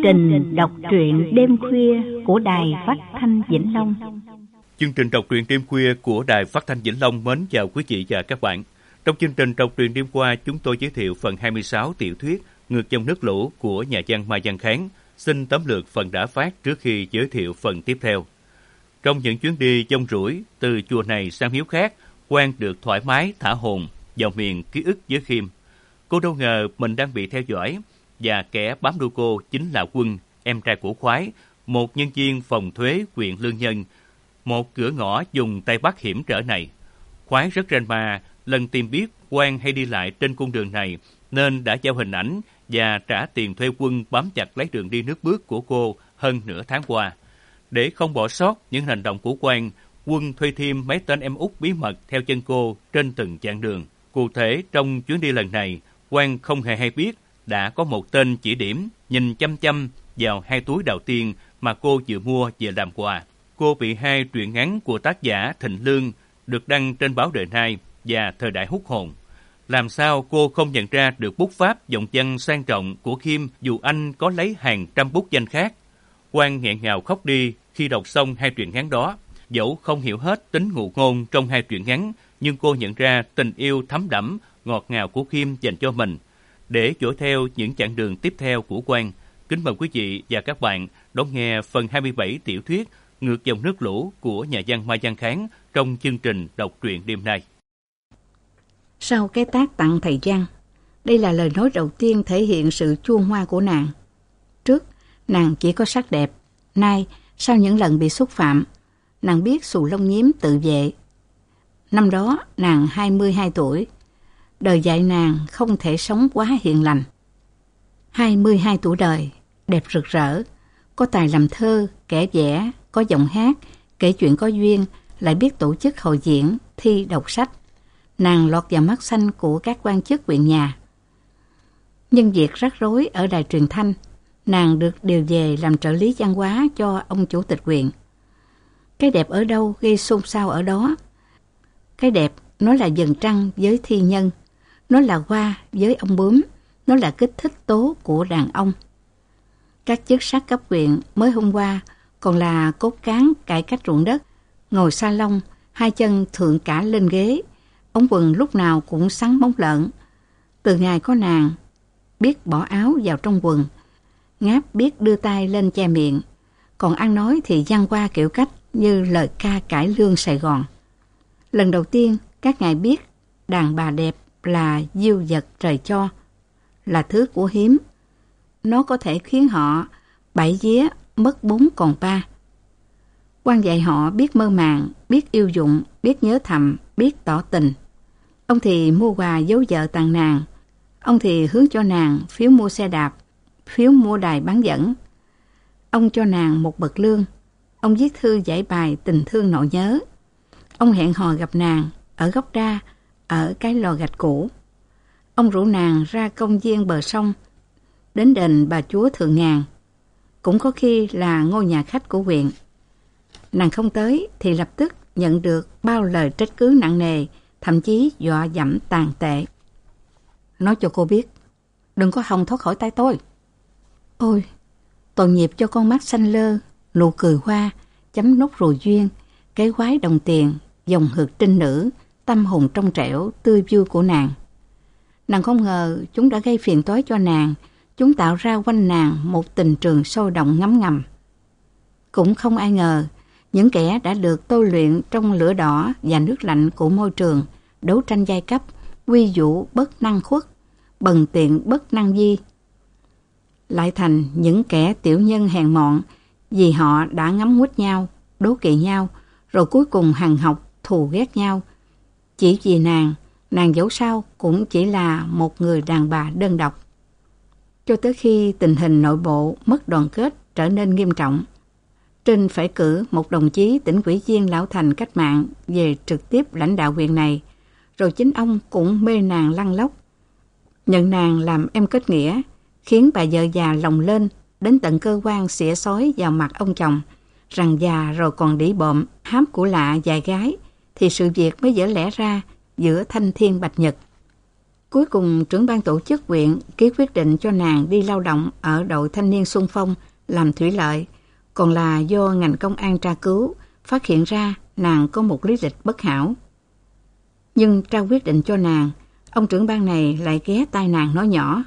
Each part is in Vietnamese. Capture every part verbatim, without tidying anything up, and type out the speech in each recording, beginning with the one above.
trình đọc truyện đêm khuya của Đài Phát thanh Vĩnh Long. Chương trình đọc truyện đêm khuya của Đài Phát thanh Vĩnh Long mến chào quý vị và các bạn. Trong chương trình đọc truyện đêm qua, chúng tôi giới thiệu phần hai mươi sáu tiểu thuyết Ngược dòng nước lũ của nhà văn Mai Văn Kháng. Xin tóm lược phần đã phát trước khi giới thiệu phần tiếp theo. Trong những chuyến đi dông rủi từ chùa này sang miếu khác, Quang được thoải mái thả hồn vào miền ký ức với Khiêm. Cô đâu ngờ mình đang bị theo dõi, và kẻ bám đuôi cô chính là Quân, em trai của Khoái, một nhân viên phòng thuế huyện Lương Nhân, một cửa ngõ dùng Tây Bắc hiểm trở này. Khoái rất rành ma, lần tìm biết Quang hay đi lại trên cung đường này, nên đã giao hình ảnh và trả tiền thuê Quân bám chặt lấy đường đi nước bước của cô hơn nửa tháng qua. Để không bỏ sót những hành động của Quang, Quân thuê thêm mấy tên em út bí mật theo chân cô trên từng chặng đường. Cụ thể, trong chuyến đi lần này, Quang không hề hay biết đã có một tên chỉ điểm nhìn chăm chăm vào hai túi đầu tiên mà cô vừa mua về làm quà. Cô bị hai truyện ngắn của tác giả Thịnh Lương được đăng trên báo Đời Nay và Thời Đại hút hồn. Làm sao cô không nhận ra được bút pháp giọng văn sang trọng của Khiêm dù anh có lấy hàng trăm bút danh khác? Quang nghẹn ngào khóc đi khi đọc xong hai truyện ngắn đó. Dẫu không hiểu hết tính ngụ ngôn trong hai truyện ngắn, nhưng cô nhận ra tình yêu thấm đẫm, ngọt ngào của Khiêm dành cho mình. Để dõi theo những chặng đường tiếp theo của Quang, kính mời quý vị và các bạn đón nghe phần hai mươi bảy tiểu thuyết Ngược dòng nước lũ của nhà văn Mai Văn Kháng trong chương trình đọc truyện đêm nay. Sau cái tát tặng thầy Văn, đây là lời nói đầu tiên thể hiện sự chua ngoa của nàng. Trước, nàng chỉ có sắc đẹp. Nay, sau những lần bị xúc phạm, nàng biết xù lông nhím tự vệ. Năm đó, nàng hai mươi hai tuổi. Đời dạy nàng không thể sống quá hiền lành. hai mươi hai tuổi đời, đẹp rực rỡ, có tài làm thơ, kẻ vẽ, có giọng hát, kể chuyện có duyên, lại biết tổ chức hội diễn, thi đọc sách. Nàng lọt vào mắt xanh của các quan chức huyện nhà. Nhân việc rắc rối ở đài truyền thanh, nàng được điều về làm trợ lý văn hóa cho ông chủ tịch huyện. Cái đẹp ở đâu gây xôn xao ở đó. Cái đẹp nó là vầng trăng với thi nhân, nó là hoa với ông bướm, nó là kích thích tố của đàn ông. Các chức sắc cấp huyện mới hôm qua còn là cốt cán cải cách ruộng đất, ngồi salon, hai chân thượng cả lên ghế, ống quần lúc nào cũng sắn bóng lợn. Từ ngày có nàng, biết bỏ áo vào trong quần, ngáp biết đưa tay lên che miệng, còn ăn nói thì văn qua kiểu cách như lời ca cải lương Sài Gòn. Lần đầu tiên các ngài biết đàn bà đẹp là diêu vật trời cho, là thứ của hiếm. Nó có thể khiến họ bảy vía mất bốn còn ba. Quan dạy họ biết mơ màng, biết yêu dụng, biết nhớ thầm, biết tỏ tình. Ông thì mua quà dấu vợ tặng nàng, ông thì hướng cho nàng phiếu mua xe đạp, phiếu mua đài bán dẫn. Ông cho nàng một bậc lương, ông viết thư giải bài tình thương nỗi nhớ. Ông hẹn hò gặp nàng ở góc đa, ở cái lò gạch cũ. Ông rủ nàng ra công viên bờ sông, đến đền Bà Chúa Thượng Ngàn, cũng có khi là ngôi nhà khách của huyện. Nàng không tới thì lập tức nhận được bao lời trách cứ nặng nề, thậm chí dọa dẫm tàn tệ. Nói cho cô biết, đừng có hòng thoát khỏi tay tôi. Ôi, tội nghiệp cho con mắt xanh lơ, nụ cười hoa, chấm nốt ruồi duyên, cái quái đồng tiền, dòng hực trinh nữ, tâm hồn trong trẻo, tươi vui của nàng. Nàng không ngờ chúng đã gây phiền toái cho nàng, chúng tạo ra quanh nàng một tình trường sôi động ngấm ngầm. Cũng không ai ngờ, những kẻ đã được tôi luyện trong lửa đỏ và nước lạnh của môi trường, đấu tranh giai cấp, quy vũ bất năng khuất, bần tiện bất năng di, lại thành những kẻ tiểu nhân hèn mọn vì họ đã ngắm nghếch nhau, đố kỵ nhau, rồi cuối cùng hằn học thù ghét nhau. Chỉ vì nàng, nàng dẫu sao cũng chỉ là một người đàn bà đơn độc. Cho tới khi tình hình nội bộ mất đoàn kết trở nên nghiêm trọng, Trinh phải cử một đồng chí tỉnh ủy viên lão thành cách mạng về trực tiếp lãnh đạo huyện này, rồi chính ông cũng mê nàng lăn lóc. Nhận nàng làm em kết nghĩa, khiến bà vợ già lòng lên, đến tận cơ quan xỉa xói vào mặt ông chồng, rằng già rồi còn đĩ bộm, hám của lạ dài gái, thì sự việc mới dở lẽ ra giữa thanh thiên bạch nhật. Cuối cùng, trưởng ban tổ chức huyện ký quyết định cho nàng đi lao động ở đội thanh niên xung phong làm thủy lợi, còn là do ngành công an tra cứu, phát hiện ra nàng có một lý lịch bất hảo. Nhưng trao quyết định cho nàng, ông trưởng ban này lại ghé tai nàng nói nhỏ: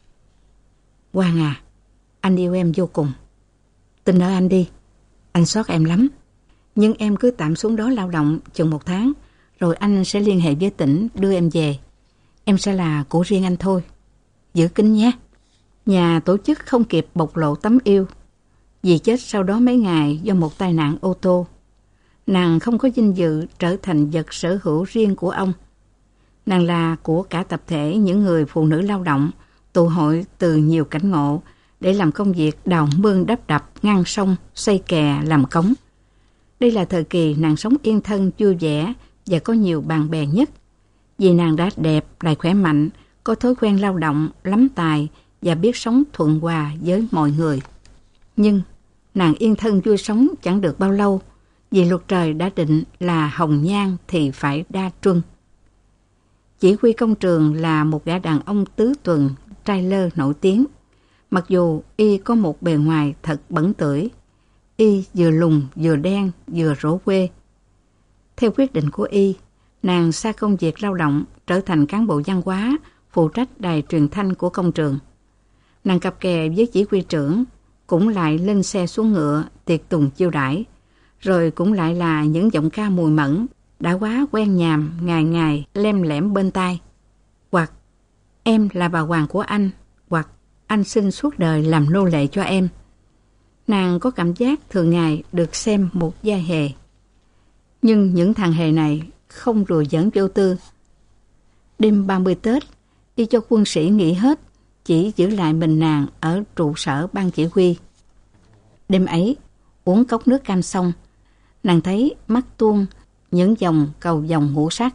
Hoàng à, anh yêu em vô cùng. Tin ở anh đi, anh xót em lắm. Nhưng em cứ tạm xuống đó lao động chừng một tháng, rồi anh sẽ liên hệ với tỉnh đưa em về. Em sẽ là của riêng anh thôi. Giữ kín nhé. Nhà tổ chức không kịp bộc lộ tấm yêu. Dì chết sau đó mấy ngày do một tai nạn ô tô. Nàng không có vinh dự trở thành vật sở hữu riêng của ông. Nàng là của cả tập thể những người phụ nữ lao động, tụ hội từ nhiều cảnh ngộ để làm công việc đào mương đắp đập, ngăn sông, xây kè, làm cống. Đây là thời kỳ nàng sống yên thân, vui vẻ và có nhiều bạn bè nhất. Vì nàng đã đẹp, lại khỏe mạnh, có thói quen lao động, lắm tài và biết sống thuận hòa với mọi người. Nhưng nàng yên thân vui sống chẳng được bao lâu, vì luật trời đã định là hồng nhan thì phải đa truân. Chỉ huy công trường là một gã đàn ông tứ tuần, trai lơ nổi tiếng. Mặc dù y có một bề ngoài thật bẩn tưởi, y vừa lùn vừa đen vừa rỗ quê. Theo quyết định của y, nàng xa công việc lao động trở thành cán bộ văn hóa, phụ trách đài truyền thanh của công trường. Nàng cặp kè với chỉ huy trưởng, cũng lại lên xe xuống ngựa tiệc tùng chiêu đãi, rồi cũng lại là những giọng ca mùi mẫn đã quá quen nhàm ngày ngày lem lẻm bên tai. Hoặc em là bà hoàng của anh, hoặc anh xin suốt đời làm nô lệ cho em. Nàng có cảm giác thường ngày được xem một gia hề. Nhưng những thằng hề này không đùa giỡn vô tư. Đêm ba mươi Tết, y cho quân sĩ nghỉ hết, chỉ giữ lại mình nàng ở trụ sở ban chỉ huy. Đêm ấy, uống cốc nước cam xong, nàng thấy mắt tuôn những dòng cầu vồng ngũ sắc.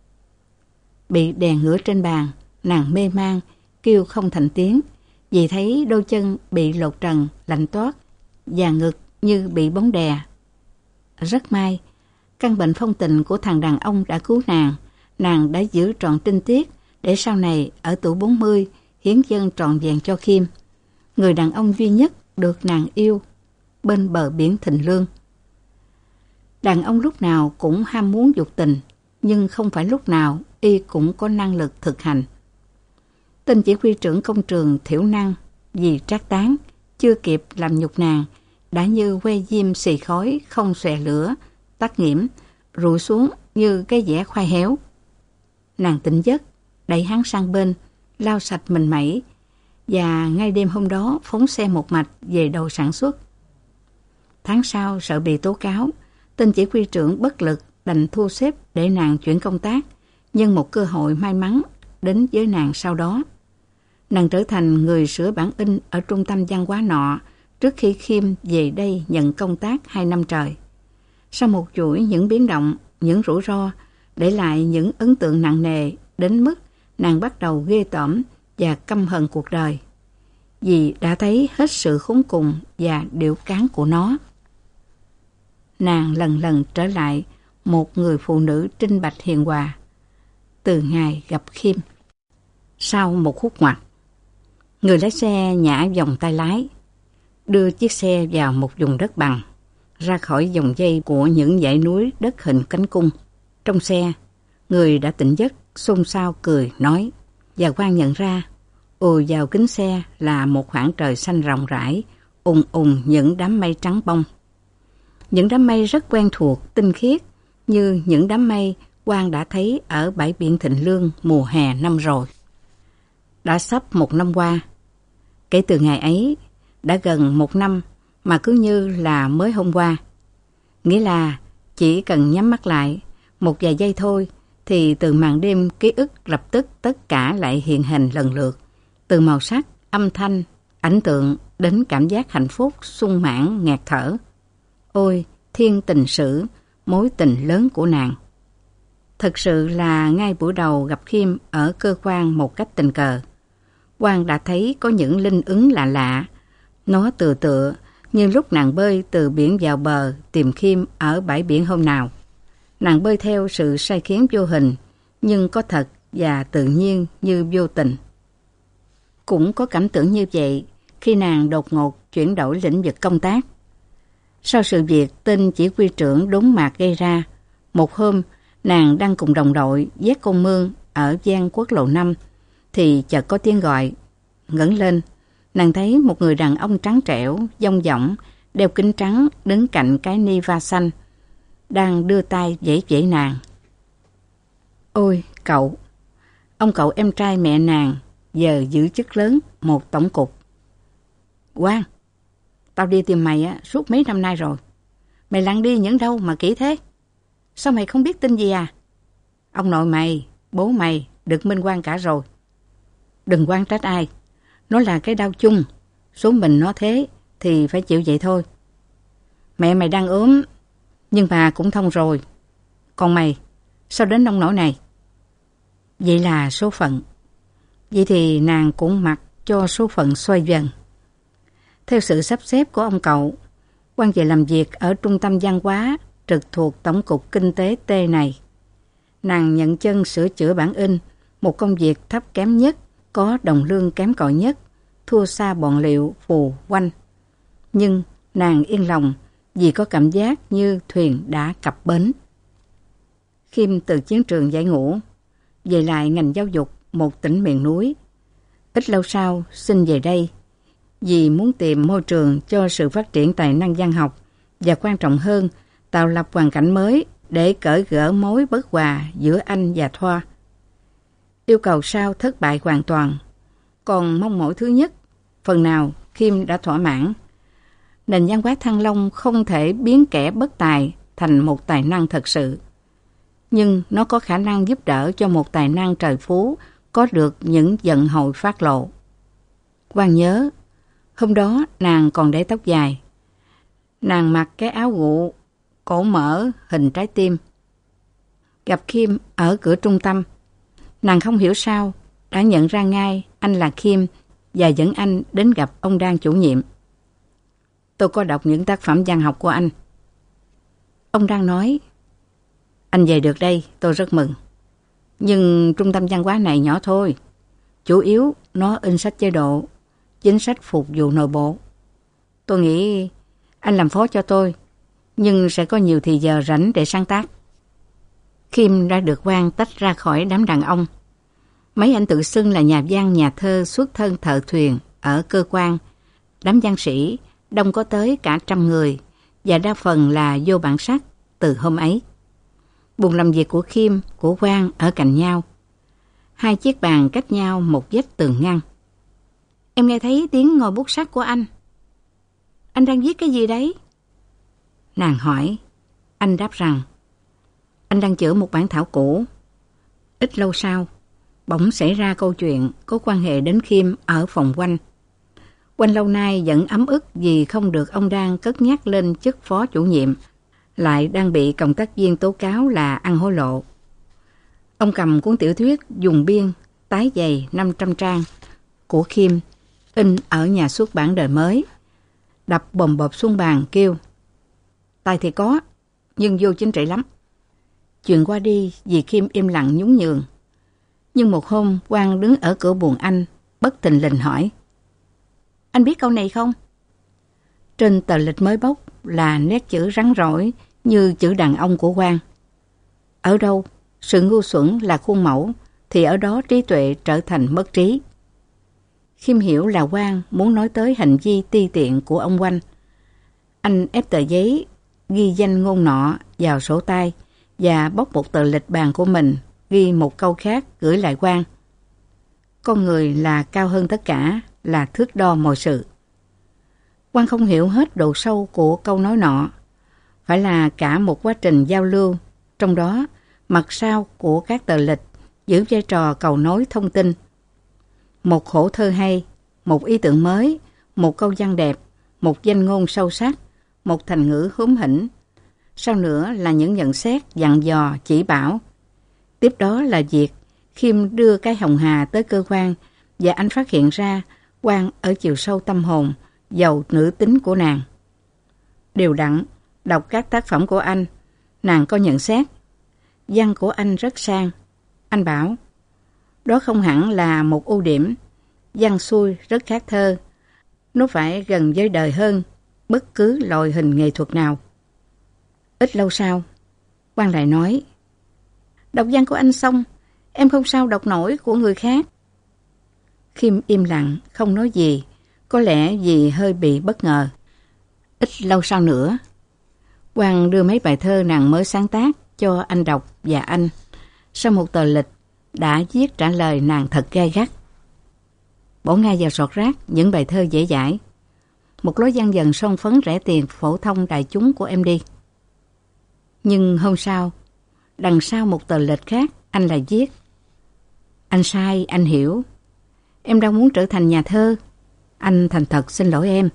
Bị đè ngửa trên bàn, nàng mê man, kêu không thành tiếng, vì thấy đôi chân bị lột trần, lạnh toát, và ngực như bị bóng đè. Rất may, căn bệnh phong tình của thằng đàn ông đã cứu nàng, nàng đã giữ trọn tinh tiết để sau này ở tuổi bốn mươi hiến dâng trọn vẹn cho Khiêm, người đàn ông duy nhất được nàng yêu bên bờ biển Thịnh Lương. Đàn ông lúc nào cũng ham muốn dục tình, nhưng không phải lúc nào y cũng có năng lực thực hành. Tên chỉ huy trưởng công trường thiểu năng vì trác tán, chưa kịp làm nhục nàng, đã như que diêm xì khói không xòe lửa, tắt nghiễm, rụi xuống như cái dẻ khoai héo. Nàng tỉnh giấc, đẩy hắn sang bên, lau sạch mình mẩy, và ngay đêm hôm đó phóng xe một mạch về đầu sản xuất. Tháng sau sợ bị tố cáo, tên chỉ huy trưởng bất lực đành thu xếp để nàng chuyển công tác, nhưng một cơ hội may mắn đến với nàng sau đó. Nàng trở thành người sửa bản in ở trung tâm văn hóa nọ trước khi Khiêm về đây nhận công tác hai năm trời. Sau một chuỗi những biến động, những rủi ro, để lại những ấn tượng nặng nề đến mức nàng bắt đầu ghê tởm và căm hận cuộc đời, vì đã thấy hết sự khốn cùng và điệu cán của nó. Nàng lần lần trở lại một người phụ nữ trinh bạch hiền hòa từ ngày gặp Khiêm. Sau một khúc ngoặt, người lái xe nhả vòng tay lái, đưa chiếc xe vào một vùng đất bằng, ra khỏi vòng dây của những dãy núi đất hình cánh cung. Trong xe, người đã tỉnh giấc xôn xao cười nói, và Quang nhận ra ùa vào kính xe là một khoảng trời xanh rộng rãi, ùng ùng những đám mây trắng bông. Những đám mây rất quen thuộc, tinh khiết, như những đám mây Quang đã thấy ở bãi biển Thịnh Lương mùa hè năm rồi. Đã sắp một năm qua. Kể từ ngày ấy, đã gần một năm mà cứ như là mới hôm qua. Nghĩa là chỉ cần nhắm mắt lại một vài giây thôi, thì từ màn đêm ký ức lập tức tất cả lại hiện hình lần lượt. Từ màu sắc, âm thanh, ảnh tượng đến cảm giác hạnh phúc, sung mãn, nghẹt thở. Ôi, thiên tình sử, mối tình lớn của nàng. Thật sự là ngay buổi đầu gặp Khiêm ở cơ quan một cách tình cờ, Quang đã thấy có những linh ứng lạ lạ. Nó tựa tựa như lúc nàng bơi từ biển vào bờ tìm Khiêm ở bãi biển hôm nào. Nàng bơi theo sự sai khiến vô hình, nhưng có thật và tự nhiên như vô tình. Cũng có cảm tưởng như vậy khi nàng đột ngột chuyển đổi lĩnh vực công tác. Sau sự việc tên chỉ huy trưởng đốn mạc gây ra, một hôm nàng đang cùng đồng đội vét con mương ở gian quốc lộ năm, thì chợt có tiếng gọi. Ngẩng lên, nàng thấy một người đàn ông trắng trẻo, dong dỏng, đeo kính trắng đứng cạnh cái Niva xanh, đang đưa tay vẫy vẫy nàng. Ôi, cậu! Ông cậu em trai mẹ nàng giờ giữ chức lớn một tổng cục. Quang, tao đi tìm mày á suốt mấy năm nay rồi. Mày lặn đi những đâu mà kỹ thế? Sao mày không biết tin gì à? Ông nội mày, bố mày được minh oan cả rồi. Đừng oan trách ai. Nó là cái đau chung. Số mình nó thế thì phải chịu vậy thôi. Mẹ mày đang ốm, nhưng mà cũng thông rồi. Còn mày, sao đến nông nỗi này? Vậy là số phận. Vậy thì nàng cũng mặc cho số phận xoay dần. Theo sự sắp xếp của ông cậu, Quang về làm việc ở trung tâm văn hóa trực thuộc Tổng cục Kinh tế T này. Nàng nhận chân sửa chữa bản in, một công việc thấp kém nhất, có đồng lương kém cỏi nhất, thua xa bọn liệu phù quanh. Nhưng nàng yên lòng vì có cảm giác như thuyền đã cập bến. Khiêm từ chiến trường giải ngũ, về lại ngành giáo dục một tỉnh miền núi. Ít lâu sau xin về đây vì muốn tìm môi trường cho sự phát triển tài năng văn học và quan trọng hơn tạo lập hoàn cảnh mới để cởi gỡ mối bất hòa giữa anh và Thoa. Yêu cầu sau thất bại hoàn toàn, còn mong mỏi thứ nhất phần nào Khiêm đã thỏa mãn. Nền văn hóa Thăng Long không thể biến kẻ bất tài thành một tài năng thật sự, nhưng nó có khả năng giúp đỡ cho một tài năng trời phú có được những vận hội phát lộ. Quang nhớ, hôm đó nàng còn để tóc dài. Nàng mặc cái áo gụ, cổ mở hình trái tim. Gặp Khiêm ở cửa trung tâm, nàng không hiểu sao đã nhận ra ngay anh là Khiêm và dẫn anh đến gặp ông Đan chủ nhiệm. Tôi có đọc những tác phẩm văn học của anh. Ông Đan nói, anh về được đây tôi rất mừng. Nhưng trung tâm văn hóa này nhỏ thôi. Chủ yếu nó in sách chế độ, chính sách phục vụ nội bộ. Tôi nghĩ anh làm phó cho tôi, nhưng sẽ có nhiều thì giờ rảnh để sáng tác. Khiêm đã được Quang tách ra khỏi đám đàn ông. Mấy anh tự xưng là nhà văn, nhà thơ xuất thân thợ thuyền ở cơ quan. Đám văn sĩ đông có tới cả trăm người và đa phần là vô bản sắc từ hôm ấy. Buồng làm việc của Khiêm, của Quang ở cạnh nhau. Hai chiếc bàn cách nhau một vách tường ngăn. Em nghe thấy tiếng ngòi bút sắt của anh. Anh đang viết cái gì đấy? Nàng hỏi. Anh đáp rằng anh đang chữa một bản thảo cũ. Ít lâu sau, bỗng xảy ra câu chuyện có quan hệ đến Khiêm ở phòng Quanh. Quanh lâu nay vẫn ấm ức vì không được ông Đan cất nhắc lên chức phó chủ nhiệm, lại đang bị cộng tác viên tố cáo là ăn hối lộ. Ông cầm cuốn tiểu thuyết dùng biên, tái dày năm trăm trang của Khiêm, in ở nhà xuất bản Đời Mới, đập bồm bộp xuống bàn kêu, tài thì có, nhưng vô chính trị lắm. Chuyện qua đi vì Khiêm im lặng nhún nhường. Nhưng một hôm Quang đứng ở cửa buồng anh, bất thình lình hỏi, anh biết câu này không? Trên tờ lịch mới bốc là nét chữ rắn rỏi như chữ đàn ông của Quang. Ở đâu sự ngu xuẩn là khuôn mẫu thì ở đó trí tuệ trở thành mất trí. Khiêm hiểu là Quang muốn nói tới hành vi ti tiện của ông Quanh. Anh ép tờ giấy ghi danh ngôn nọ vào sổ tay và bóc một tờ lịch bàn của mình, ghi một câu khác gửi lại Quang. Con người là cao hơn tất cả, là thước đo mọi sự. Quang không hiểu hết độ sâu của câu nói nọ. Phải là cả một quá trình giao lưu, trong đó mặt sau của các tờ lịch giữ vai trò cầu nối thông tin. Một khổ thơ hay, một ý tưởng mới, một câu văn đẹp, một danh ngôn sâu sắc, một thành ngữ húm hỉnh. Sau nữa là những nhận xét, dặn dò, chỉ bảo. Tiếp đó là việc Khiêm đưa cái hồng hà tới cơ quan và anh phát hiện ra Quang ở chiều sâu tâm hồn, giàu nữ tính của nàng. Đều đặn đọc các tác phẩm của anh, nàng có nhận xét. Văn của anh rất sang. Anh bảo, Đó không hẳn là một ưu điểm. Văn xuôi rất khác thơ. Nó phải gần với đời hơn bất cứ loại hình nghệ thuật nào. Ít lâu sau, Quang lại nói, đọc văn của anh xong, em không sao đọc nổi của người khác. Khiêm im lặng, không nói gì, có lẽ vì hơi bị bất ngờ. Ít lâu sau nữa, Quang đưa mấy bài thơ nàng mới sáng tác cho anh đọc và anh, sau một tờ lịch, đã viết trả lời nàng thật gay gắt. Bỏ ngay vào sọt rác những bài thơ dễ dãi. Một lối văn dần son phấn rẻ tiền phổ thông đại chúng của em đi. Nhưng hôm sau, đằng sau một tờ lịch khác, anh lại viết. Anh sai, anh hiểu. Em đang muốn trở thành nhà thơ. Anh thành thật xin lỗi em.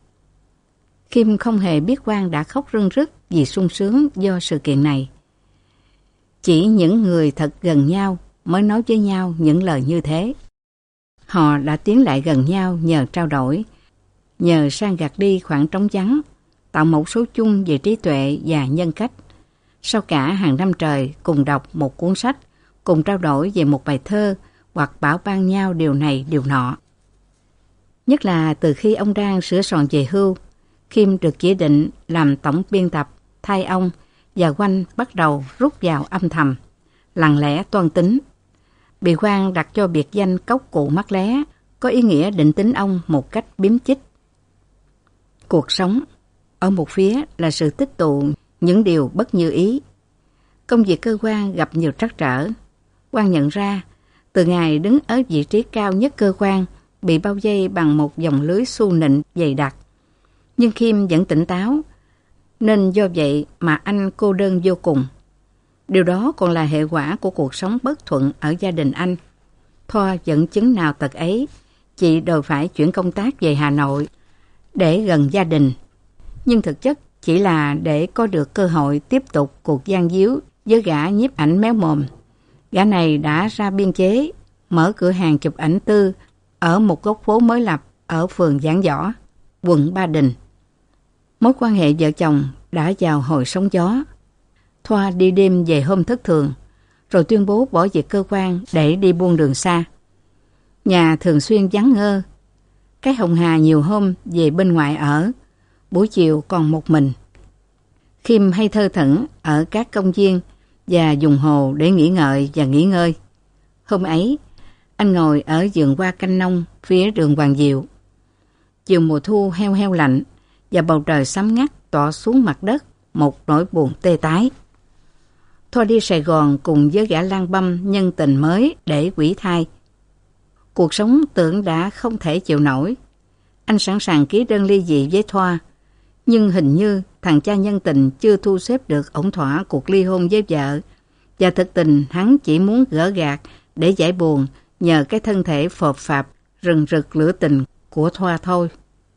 Khiêm không hề biết Quang đã khóc rưng rức vì sung sướng do sự kiện này. Chỉ những người thật gần nhau mới nói với nhau những lời như thế. Họ đã tiến lại gần nhau nhờ trao đổi, nhờ san gạt đi khoảng trống vắng, tạo một số chung về trí tuệ và nhân cách. Sau cả hàng năm trời cùng đọc một cuốn sách, cùng trao đổi về một bài thơ hoặc bảo ban nhau điều này điều nọ. Nhất là từ khi ông đang sửa soạn về hưu, Khiêm được chỉ định làm tổng biên tập thay ông và Quanh bắt đầu rút vào âm thầm, lặng lẽ toan tính. Bị Quang đặt cho biệt danh cốc cụ mắt lé, có ý nghĩa định tính ông một cách biếm chích. Cuộc sống, ở một phía là sự tích tụ những điều bất như ý. Công việc cơ quan gặp nhiều trắc trở. Quang nhận ra, từ ngày đứng ở vị trí cao nhất cơ quan, bị bao vây bằng một dòng lưới xu nịnh dày đặc. Nhưng Khiêm vẫn tỉnh táo, nên do vậy mà anh cô đơn vô cùng. Điều đó còn là hệ quả của cuộc sống bất thuận ở gia đình anh. Thoa dẫn chứng nào tật ấy, chị đòi phải chuyển công tác về Hà Nội để gần gia đình. Nhưng thực chất chỉ là để có được cơ hội tiếp tục cuộc gian díu với gã nhiếp ảnh méo mồm. Gã này đã ra biên chế, mở cửa hàng chụp ảnh tư ở một góc phố mới lập ở phường Giảng Võ, quận Ba Đình. Mối quan hệ vợ chồng đã vào hồi sóng gió. Thoa đi đêm về hôm thất thường, rồi tuyên bố bỏ việc cơ quan để đi buôn đường xa. Nhà thường xuyên vắng ngơ. Cái Hồng Hà nhiều hôm về bên ngoài ở, buổi chiều còn một mình. Khiêm hay thơ thẩn ở các công viên và dùng hồ để nghỉ ngợi và nghỉ ngơi. Hôm ấy, anh ngồi ở vườn hoa canh nông phía đường Hoàng Diệu. Chiều mùa thu heo heo lạnh và bầu trời xám ngắt tỏa xuống mặt đất một nỗi buồn tê tái. Thoa đi Sài Gòn cùng với gã lang băm nhân tình mới để quỷ thai. Cuộc sống tưởng đã không thể chịu nổi. Anh sẵn sàng ký đơn ly dị với Thoa, nhưng hình như thằng cha nhân tình chưa thu xếp được ổn thỏa cuộc ly hôn với vợ, và thực tình hắn chỉ muốn gỡ gạc để giải buồn nhờ cái thân thể phộp phạp rừng rực lửa tình của Thoa thôi.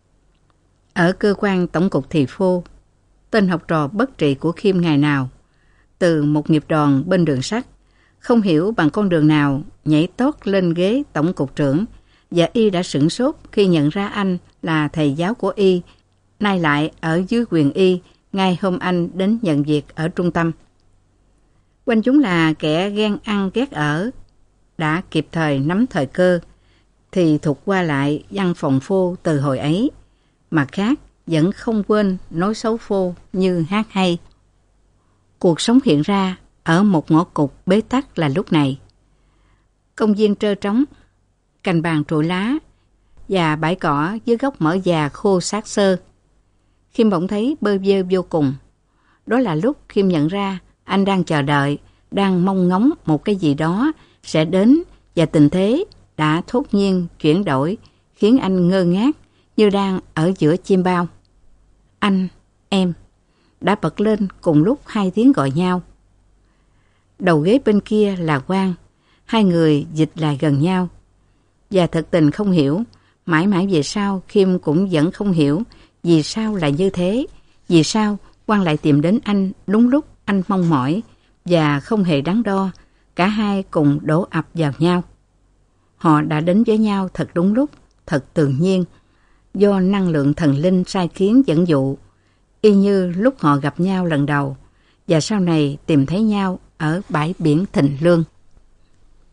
Ở cơ quan tổng cục Thì Phô, tên học trò bất trị của Khiêm ngày nào, từ một nghiệp đoàn bên đường sắt, không hiểu bằng con đường nào nhảy tót lên ghế tổng cục trưởng, và y đã sửng sốt khi nhận ra anh là thầy giáo của y, nay lại ở dưới quyền y ngay hôm anh đến nhận việc ở trung tâm. Quanh chúng là kẻ ghen ăn ghét ở, đã kịp thời nắm thời cơ, thì thụt qua lại văn phòng Phô từ hồi ấy, mặt khác vẫn không quên nói xấu Phô như hát hay. Cuộc sống hiện ra ở một ngõ cụt bế tắc là lúc này. Công viên trơ trống, cành bàn trụi lá và bãi cỏ dưới gốc mỡ già khô xác xơ. Khiêm bỗng thấy bơ vơ vô cùng. Đó là lúc Khiêm nhận ra anh đang chờ đợi, đang mong ngóng một cái gì đó sẽ đến, và tình thế đã thốt nhiên chuyển đổi, khiến anh ngơ ngác như đang ở giữa chim bao. Anh, em đã bật lên cùng lúc hai tiếng gọi nhau. Đầu ghế bên kia là Quang, hai người dịch lại gần nhau. Và thật tình không hiểu, mãi mãi về sau Khiêm cũng vẫn không hiểu vì sao lại như thế, vì sao Quang lại tìm đến anh đúng lúc anh mong mỏi, và không hề đắn đo, cả hai cùng đổ ập vào nhau. Họ đã đến với nhau thật đúng lúc, thật tự nhiên, do năng lượng thần linh sai khiến dẫn dụ, y như lúc họ gặp nhau lần đầu, và sau này tìm thấy nhau ở bãi biển Thịnh Lương.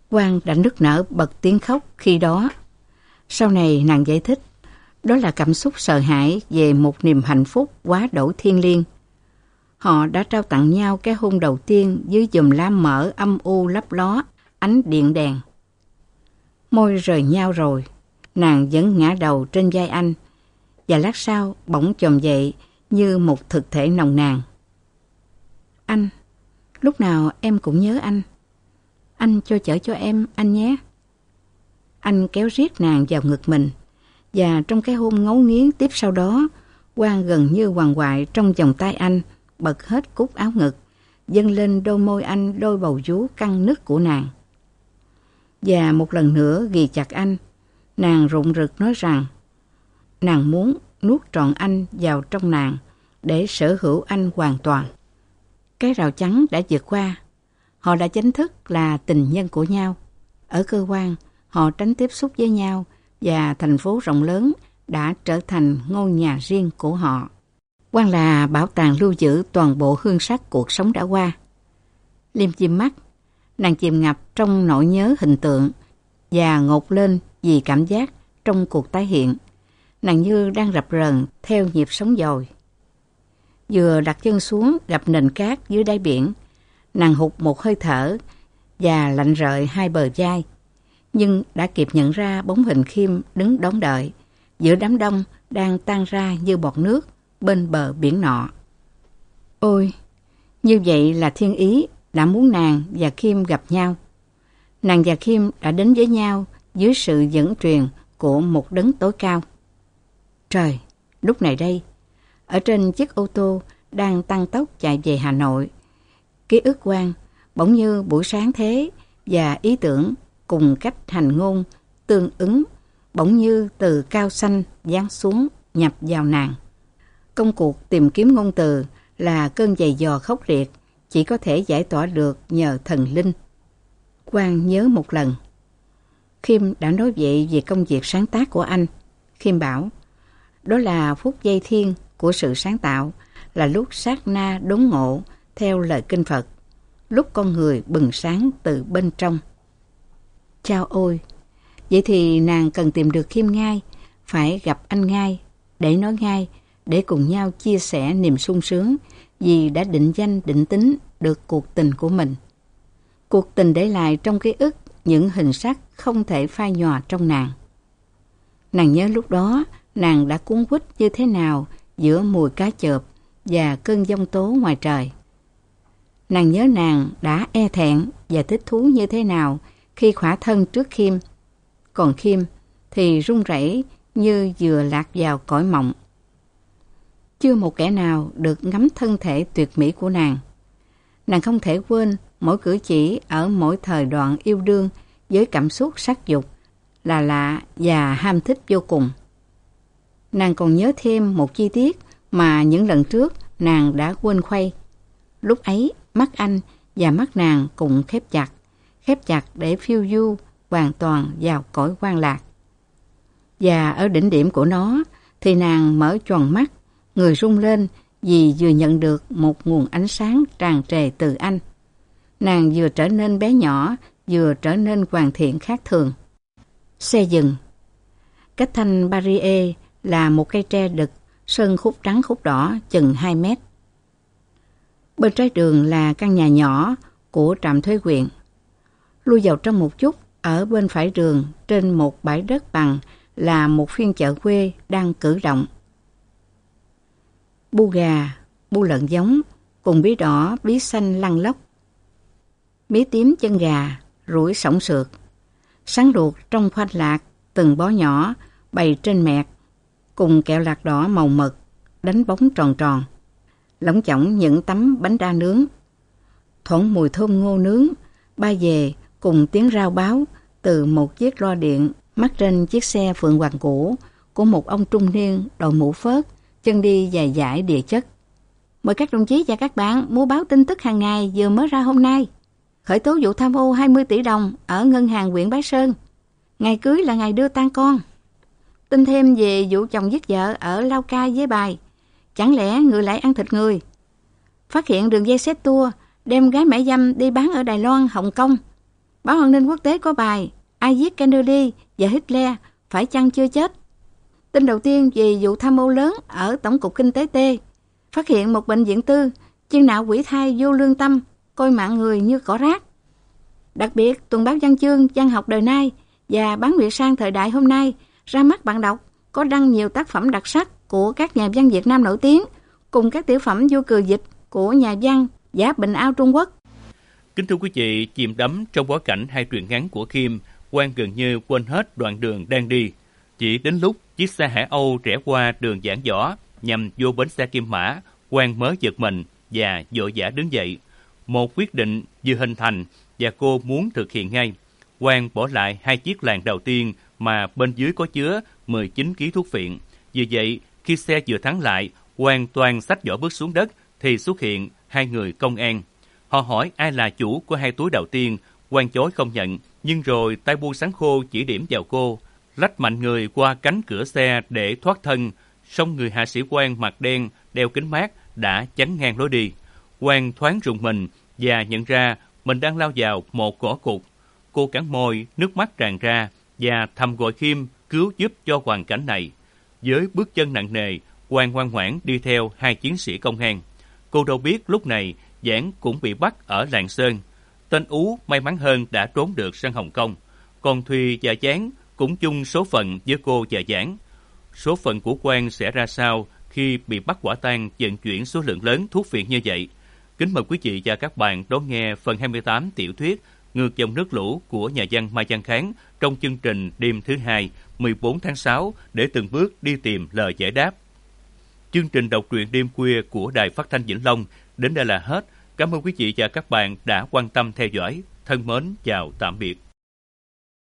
Quang đã nức nở bật tiếng khóc khi đó. Sau này nàng giải thích, đó là cảm xúc sợ hãi về một niềm hạnh phúc quá đỗi thiêng liêng. Họ đã trao tặng nhau cái hôn đầu tiên dưới chùm lá mỡ âm u lấp ló ánh điện đèn. Môi rời nhau rồi, nàng vẫn ngã đầu trên vai anh, và lát sau bỗng chồm dậy như một thực thể nồng nàn. Anh, lúc nào em cũng nhớ anh. Anh cho chở cho em, anh nhé. Anh kéo riết nàng vào ngực mình, và trong cái hôn ngấu nghiến tiếp sau đó, Quang gần như hoàng hoại trong vòng tay anh, bật hết cúc áo ngực, dâng lên đôi môi anh đôi bầu vú căng nứt của nàng. Và một lần nữa ghì chặt anh, nàng rụng rực nói rằng nàng muốn nuốt trọn anh vào trong nàng để sở hữu anh hoàn toàn. Cái rào chắn đã vượt qua, họ đã chính thức là tình nhân của nhau. Ở cơ quan, họ tránh tiếp xúc với nhau và thành phố rộng lớn đã trở thành ngôi nhà riêng của họ. Quang là bảo tàng lưu giữ toàn bộ hương sắc cuộc sống đã qua. Liêm chim mắt, nàng chìm ngập trong nỗi nhớ hình tượng và ngột lên vì cảm giác trong cuộc tái hiện. Nàng như đang rập rờn theo nhịp sống dồi. Vừa đặt chân xuống gặp nền cát dưới đáy biển, nàng hụt một hơi thở và lạnh rợi hai bờ vai, nhưng đã kịp nhận ra bóng hình Khiêm đứng đón đợi giữa đám đông đang tan ra như bọt nước bên bờ biển nọ. Ôi, như vậy là thiên ý đã muốn nàng và Khiêm gặp nhau. Nàng và Khiêm đã đến với nhau dưới sự dẫn truyền của một đấng tối cao. Trời, lúc này đây, ở trên chiếc ô tô đang tăng tốc chạy về Hà Nội, ký ức Quang bỗng như buổi sáng thế, và ý tưởng cùng cách hành ngôn tương ứng bỗng như từ cao xanh giáng xuống nhập vào nàng. Công cuộc tìm kiếm ngôn từ là cơn giày dò khốc liệt, chỉ có thể giải tỏa được nhờ thần linh. Quang nhớ một lần, Khiêm đã nói vậy về công việc sáng tác của anh. Khiêm bảo, đó là phút giây thiên của sự sáng tạo, là lúc sát na đốn ngộ theo lời kinh Phật, lúc con người bừng sáng từ bên trong. Chao ôi, vậy thì nàng cần tìm được Khiêm ngay, phải gặp anh ngay, để nói ngay, để cùng nhau chia sẻ niềm sung sướng vì đã định danh định tính được cuộc tình của mình. Cuộc tình để lại trong ký ức những hình sắc không thể phai nhòa trong nàng. Nàng nhớ lúc đó nàng đã cuốn quýt như thế nào giữa mùi cá chợp và cơn giông tố ngoài trời. Nàng nhớ nàng đã e thẹn và thích thú như thế nào khi khỏa thân trước Khiêm, còn Khiêm thì run rẩy như vừa lạc vào cõi mộng. Chưa một kẻ nào được ngắm thân thể tuyệt mỹ của nàng. Nàng không thể quên mỗi cử chỉ ở mỗi thời đoạn yêu đương với cảm xúc sắc dục, là lạ và ham thích vô cùng. Nàng còn nhớ thêm một chi tiết mà những lần trước nàng đã quên khuây. Lúc ấy, mắt anh và mắt nàng cùng khép chặt, khép chặt để phiêu du hoàn toàn vào cõi quan lạc. Và ở đỉnh điểm của nó thì nàng mở choàng mắt, người rung lên vì vừa nhận được một nguồn ánh sáng tràn trề từ anh. Nàng vừa trở nên bé nhỏ, vừa trở nên hoàn thiện khác thường. Xe dừng. Cách thanh Barrier là một cây tre đực, sơn khúc trắng khúc đỏ chừng hai mét. Bên trái đường là căn nhà nhỏ của trạm thuế huyện. Lui vào trong một chút, ở bên phải đường trên một bãi đất bằng là một phiên chợ quê đang cử động. Bu gà, bu lợn giống, cùng bí đỏ, bí xanh lăn lóc. Bí tím chân gà, rủi sổng sượt. Sáng luộc trong khoanh lạc, từng bó nhỏ, bày trên mẹt, cùng kẹo lạc đỏ màu mật, đánh bóng tròn tròn. Lỏng chỏng những tấm bánh đa nướng. Thoảng mùi thơm ngô nướng, bay về cùng tiếng rao báo từ một chiếc loa điện mắc trên chiếc xe Phượng Hoàng cũ của một ông trung niên đội mũ phớt, chân đi dài dải địa chất. Mời các đồng chí và các bạn mua báo tin tức hàng ngày vừa mới ra hôm nay. Khởi tố vụ tham ô hai mươi tỷ đồng ở ngân hàng huyện Bái Sơn. Ngày cưới là ngày đưa tang con. Tin thêm về vụ chồng giết vợ ở Lao Cai với bài. Chẳng lẽ người lại ăn thịt người? Phát hiện đường dây xét tour đem gái mại dâm đi bán ở Đài Loan, Hồng Kông. Báo An ninh Quốc tế có bài Ai giết Kennedy và Hitler, phải chăng chưa chết? Tin đầu tiên về vụ tham mô lớn ở Tổng cục Kinh tế T, phát hiện một bệnh viện tư chuyên nạo quỷ thai vô lương tâm, coi mạng người như cỏ rác. Đặc biệt, tuần báo Văn chương, Văn học đời nay và bán Nguyệt Sang thời đại hôm nay ra mắt bạn đọc có đăng nhiều tác phẩm đặc sắc của các nhà văn Việt Nam nổi tiếng, cùng các tiểu phẩm vô cừ dịch của nhà văn Giả Bình Ao Trung Quốc. Kính thưa quý vị, chìm đắm trong bối cảnh hai truyện ngắn của Kim, Quang gần như quên hết đoạn đường đang đi. Chỉ đến lúc chiếc xe Hải Âu rẽ qua đường Giảng Võ nhằm vô bến xe Kim Mã, Quang mới giật mình và vội vã đứng dậy. Một quyết định vừa hình thành và cô muốn thực hiện ngay. Quang bỏ lại hai chiếc làng đầu tiên mà bên dưới có chứa mười chín ki lô gam thuốc phiện. Vì vậy, khi xe vừa thắng lại, Quang toan xách giỏ bước xuống đất thì xuất hiện hai người công an. Họ hỏi ai là chủ của hai túi đầu tiên. Quang chối không nhận, nhưng rồi tay buông sắn khô chỉ điểm vào cô, lách mạnh người qua cánh cửa xe để thoát thân. Song người hạ sĩ quan mặt đen đeo kính mát đã chắn ngang lối đi. Quang thoáng rùng mình và nhận ra mình đang lao vào một gõ cụt. Cô cắn môi, nước mắt tràn ra và thầm gọi Khiêm cứu giúp cho hoàn cảnh này. Với bước chân nặng nề, Quang ngoan ngoãn đi theo hai chiến sĩ công an. Cô đâu biết lúc này Giảng cũng bị bắt ở Lạng Sơn. Tên Ú may mắn hơn đã trốn được sang Hồng Kông. Còn Thùy và Giáng cũng chung số phận với cô và Giảng. Số phận của Quang sẽ ra sao khi bị bắt quả tang vận chuyển số lượng lớn thuốc phiện như vậy? Kính mời quý vị và các bạn đón nghe phần hai mươi tám tiểu thuyết Ngược dòng nước lũ của nhà văn Mai Văn Kháng trong chương trình đêm thứ hai, mười bốn tháng sáu để từng bước đi tìm lời giải đáp. Chương trình đọc truyện đêm khuya của Đài Phát thanh Vĩnh Long đến đây là hết. Cảm ơn quý vị và các bạn đã quan tâm theo dõi. Thân mến chào tạm biệt.